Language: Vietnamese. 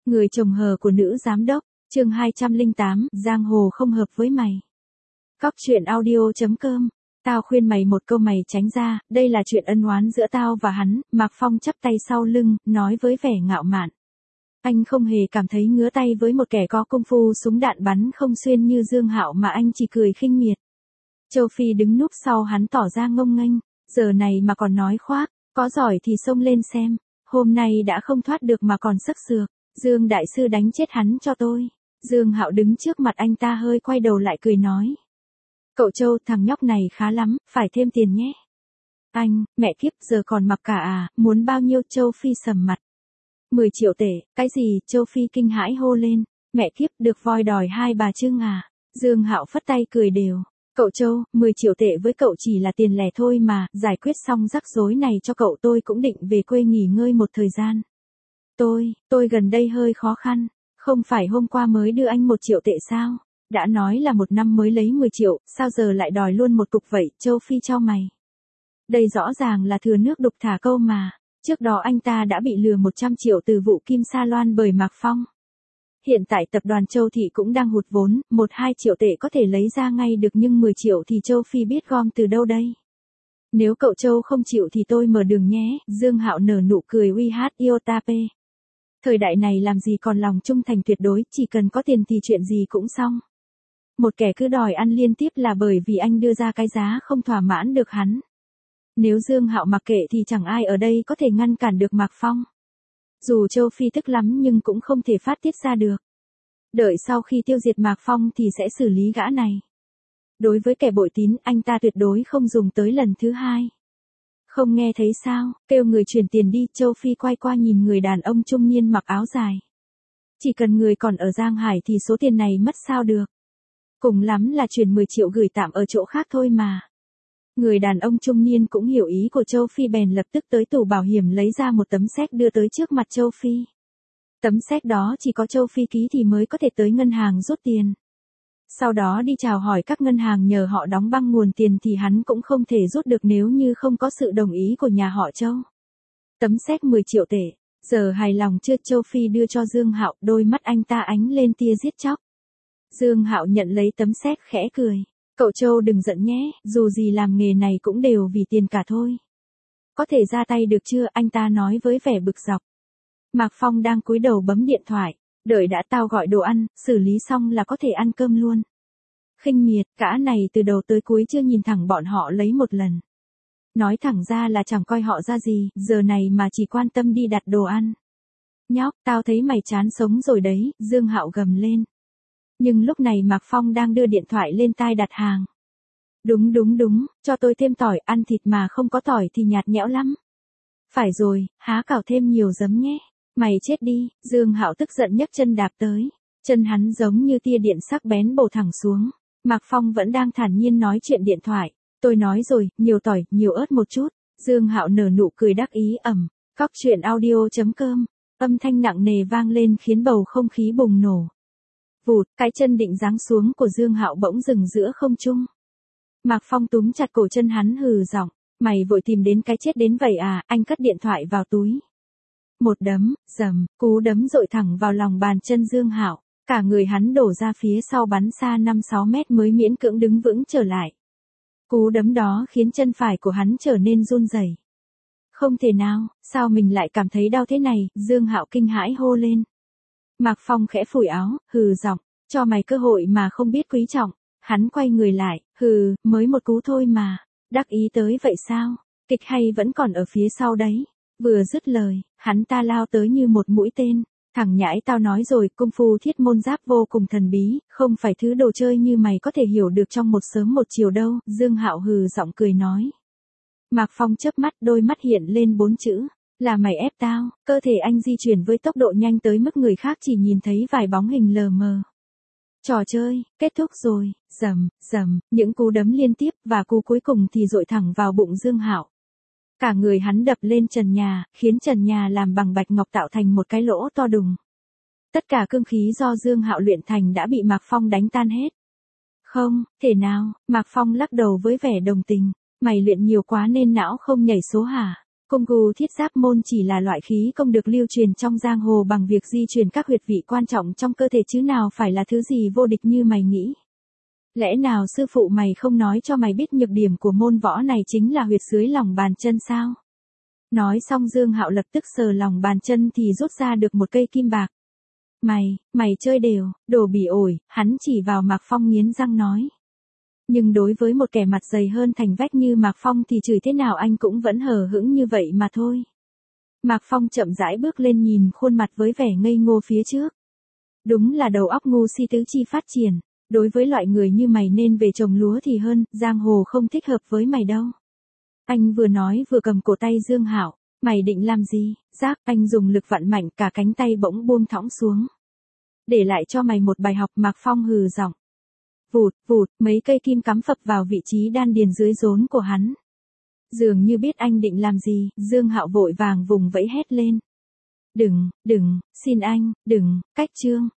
Người chồng hờ của nữ giám đốc, chương 208, giang hồ không hợp với mày. Cóc truyện audio.com. Tao khuyên mày một câu mày tránh ra, đây là chuyện ân oán giữa tao và hắn. Mạc Phong chắp tay sau lưng, nói với vẻ ngạo mạn. Anh không hề cảm thấy ngứa tay với một kẻ có công phu súng đạn bắn không xuyên như Dương Hạo mà anh chỉ cười khinh miệt. Châu Phi đứng núp sau hắn tỏ ra ngông nghênh, giờ này mà còn nói khoác, có giỏi thì xông lên xem, hôm nay đã không thoát được mà còn sức sược. Dương đại sư đánh chết hắn cho tôi. Dương Hạo đứng trước mặt anh ta hơi quay đầu lại cười nói. Cậu Châu, thằng nhóc này khá lắm, phải thêm tiền nhé. Anh, mẹ kiếp, giờ còn mặc cả à, muốn bao nhiêu? Châu Phi sầm mặt. 10 triệu tệ, cái gì? Châu Phi kinh hãi hô lên. Mẹ kiếp, được voi đòi hai bà Trưng à? Dương Hạo phất tay cười đều. Cậu Châu, 10 triệu tệ với cậu chỉ là tiền lẻ thôi mà, giải quyết xong rắc rối này cho cậu tôi cũng định về quê nghỉ ngơi một thời gian. Tôi gần đây hơi khó khăn, không phải hôm qua mới đưa anh 1 triệu tệ sao? Đã nói là một năm mới lấy 10 triệu, sao giờ lại đòi luôn một cục vậy? Châu Phi cho mày. Đây rõ ràng là thừa nước đục thả câu mà, trước đó anh ta đã bị lừa 100 triệu từ vụ Kim Sa Loan bởi Mạc Phong. Hiện tại tập đoàn Châu Thị cũng đang hụt vốn, 1-2 triệu tệ có thể lấy ra ngay được nhưng 10 triệu thì Châu Phi biết gom từ đâu đây? Nếu cậu Châu không chịu thì tôi mở đường nhé. Dương Hạo nở nụ cười uy hát Iotape. Thời đại này làm gì còn lòng trung thành tuyệt đối, chỉ cần có tiền thì chuyện gì cũng xong. Một kẻ cứ đòi ăn liên tiếp là bởi vì anh đưa ra cái giá không thỏa mãn được hắn. Nếu Dương Hạo mặc kệ thì chẳng ai ở đây có thể ngăn cản được Mạc Phong. Dù Châu Phi tức lắm nhưng cũng không thể phát tiết ra được. Đợi sau khi tiêu diệt Mạc Phong thì sẽ xử lý gã này. Đối với kẻ bội tín, anh ta tuyệt đối không dùng tới lần thứ hai. Không nghe thấy sao, kêu người chuyển tiền đi. Châu Phi quay qua nhìn người đàn ông trung niên mặc áo dài. Chỉ cần người còn ở Giang Hải thì số tiền này mất sao được. Cùng lắm là chuyển 10 triệu gửi tạm ở chỗ khác thôi mà. Người đàn ông trung niên cũng hiểu ý của Châu Phi bèn lập tức tới tủ bảo hiểm lấy ra một tấm séc đưa tới trước mặt Châu Phi. Tấm séc đó chỉ có Châu Phi ký thì mới có thể tới ngân hàng rút tiền. Sau đó đi chào hỏi các ngân hàng nhờ họ đóng băng nguồn tiền thì hắn cũng không thể rút được nếu như không có sự đồng ý của nhà họ Châu. Tấm séc 10 triệu tệ, giờ hài lòng chưa? Châu Phi đưa cho Dương Hạo, đôi mắt anh ta ánh lên tia giết chóc. Dương Hạo nhận lấy tấm séc khẽ cười. Cậu Châu đừng giận nhé, dù gì làm nghề này cũng đều vì tiền cả thôi. Có thể ra tay được chưa? Anh ta nói với vẻ bực dọc. Mạc Phong đang cúi đầu bấm điện thoại. Đợi đã, tao gọi đồ ăn, xử lý xong là có thể ăn cơm luôn. Khinh miệt, gã này từ đầu tới cuối chưa nhìn thẳng bọn họ lấy một lần. Nói thẳng ra là chẳng coi họ ra gì, giờ này mà chỉ quan tâm đi đặt đồ ăn. Nhóc, tao thấy mày chán sống rồi đấy, Dương Hạo gầm lên. Nhưng lúc này Mạc Phong đang đưa điện thoại lên tai đặt hàng. Đúng, cho tôi thêm tỏi, ăn thịt mà không có tỏi thì nhạt nhẽo lắm. Phải rồi, há cảo thêm nhiều giấm nhé. Mày chết đi, Dương Hạo tức giận nhấc chân đạp tới. Chân hắn giống như tia điện sắc bén bổ thẳng xuống. Mạc Phong vẫn đang thản nhiên nói chuyện điện thoại. Tôi nói rồi, nhiều tỏi, nhiều ớt một chút. Dương Hạo nở nụ cười đắc ý ầm. Cóc truyện audio.com. Âm thanh nặng nề vang lên khiến bầu không khí bùng nổ. Vụt, cái chân định giáng xuống của Dương Hạo bỗng dừng giữa không trung. Mạc Phong túm chặt cổ chân hắn hừ giọng. Mày vội tìm đến cái chết đến vậy à? Anh cất điện thoại vào túi. Một đấm, dầm, cú đấm dội thẳng vào lòng bàn chân Dương Hạo, cả người hắn đổ ra phía sau bắn xa 5-6 mét mới miễn cưỡng đứng vững trở lại. Cú đấm đó khiến chân phải của hắn trở nên run rẩy. Không thể nào, sao mình lại cảm thấy đau thế này? Dương Hạo kinh hãi hô lên. Mạc Phong khẽ phủi áo, hừ giọng, cho mày cơ hội mà không biết quý trọng. Hắn quay người lại, mới một cú thôi mà, đắc ý tới vậy sao? Kịch hay vẫn còn ở phía sau đấy. Vừa dứt lời, hắn ta lao tới như một mũi tên. Thằng nhãi, tao nói rồi, công phu thiết môn giáp vô cùng thần bí, không phải thứ đồ chơi như mày có thể hiểu được trong một sớm một chiều đâu. Dương Hạo hừ giọng cười nói. Mạc Phong chớp mắt, đôi mắt hiện lên 4 chữ. Là mày ép tao? Cơ thể anh di chuyển với tốc độ nhanh tới mức người khác chỉ nhìn thấy vài bóng hình lờ mờ. Trò chơi, kết thúc rồi. Dầm, những cú đấm liên tiếp và cú cuối cùng thì dội thẳng vào bụng Dương Hạo. Cả người hắn đập lên trần nhà, khiến trần nhà làm bằng bạch ngọc tạo thành một cái lỗ to đùng. Tất cả cương khí do Dương Hạo luyện thành đã bị Mạc Phong đánh tan hết. Không, thể nào? Mạc Phong lắc đầu với vẻ đồng tình. Mày luyện nhiều quá nên não không nhảy số hả? Cung cù thiết giáp môn chỉ là loại khí công được lưu truyền trong giang hồ bằng việc di chuyển các huyệt vị quan trọng trong cơ thể chứ nào phải là thứ gì vô địch như mày nghĩ. Lẽ nào sư phụ mày không nói cho mày biết nhược điểm của môn võ này chính là huyệt dưới lòng bàn chân sao? Nói xong Dương Hạo lập tức sờ lòng bàn chân thì rút ra được một cây kim bạc. Mày chơi đều, đồ bỉ ổi, hắn chỉ vào Mạc Phong nghiến răng nói. Nhưng đối với một kẻ mặt dày hơn thành vách như Mạc Phong thì chửi thế nào anh cũng vẫn hờ hững như vậy mà thôi. Mạc Phong chậm rãi bước lên nhìn khuôn mặt với vẻ ngây ngô phía trước. Đúng là đầu óc ngu si tứ chi phát triển, đối với loại người như mày nên về trồng lúa thì hơn, giang hồ không thích hợp với mày đâu. Anh vừa nói vừa cầm cổ tay Dương Hạo, mày định làm gì? Giác, anh dùng lực vặn mạnh cả cánh tay bỗng buông thõng xuống. Để lại cho mày một bài học, Mạc Phong hừ giọng. Vụt, mấy cây kim cắm phập vào vị trí đan điền dưới rốn của hắn. Dường như biết anh định làm gì, Dương Hạo vội vàng vùng vẫy hét lên. Đừng, xin anh, đừng, cách Trương.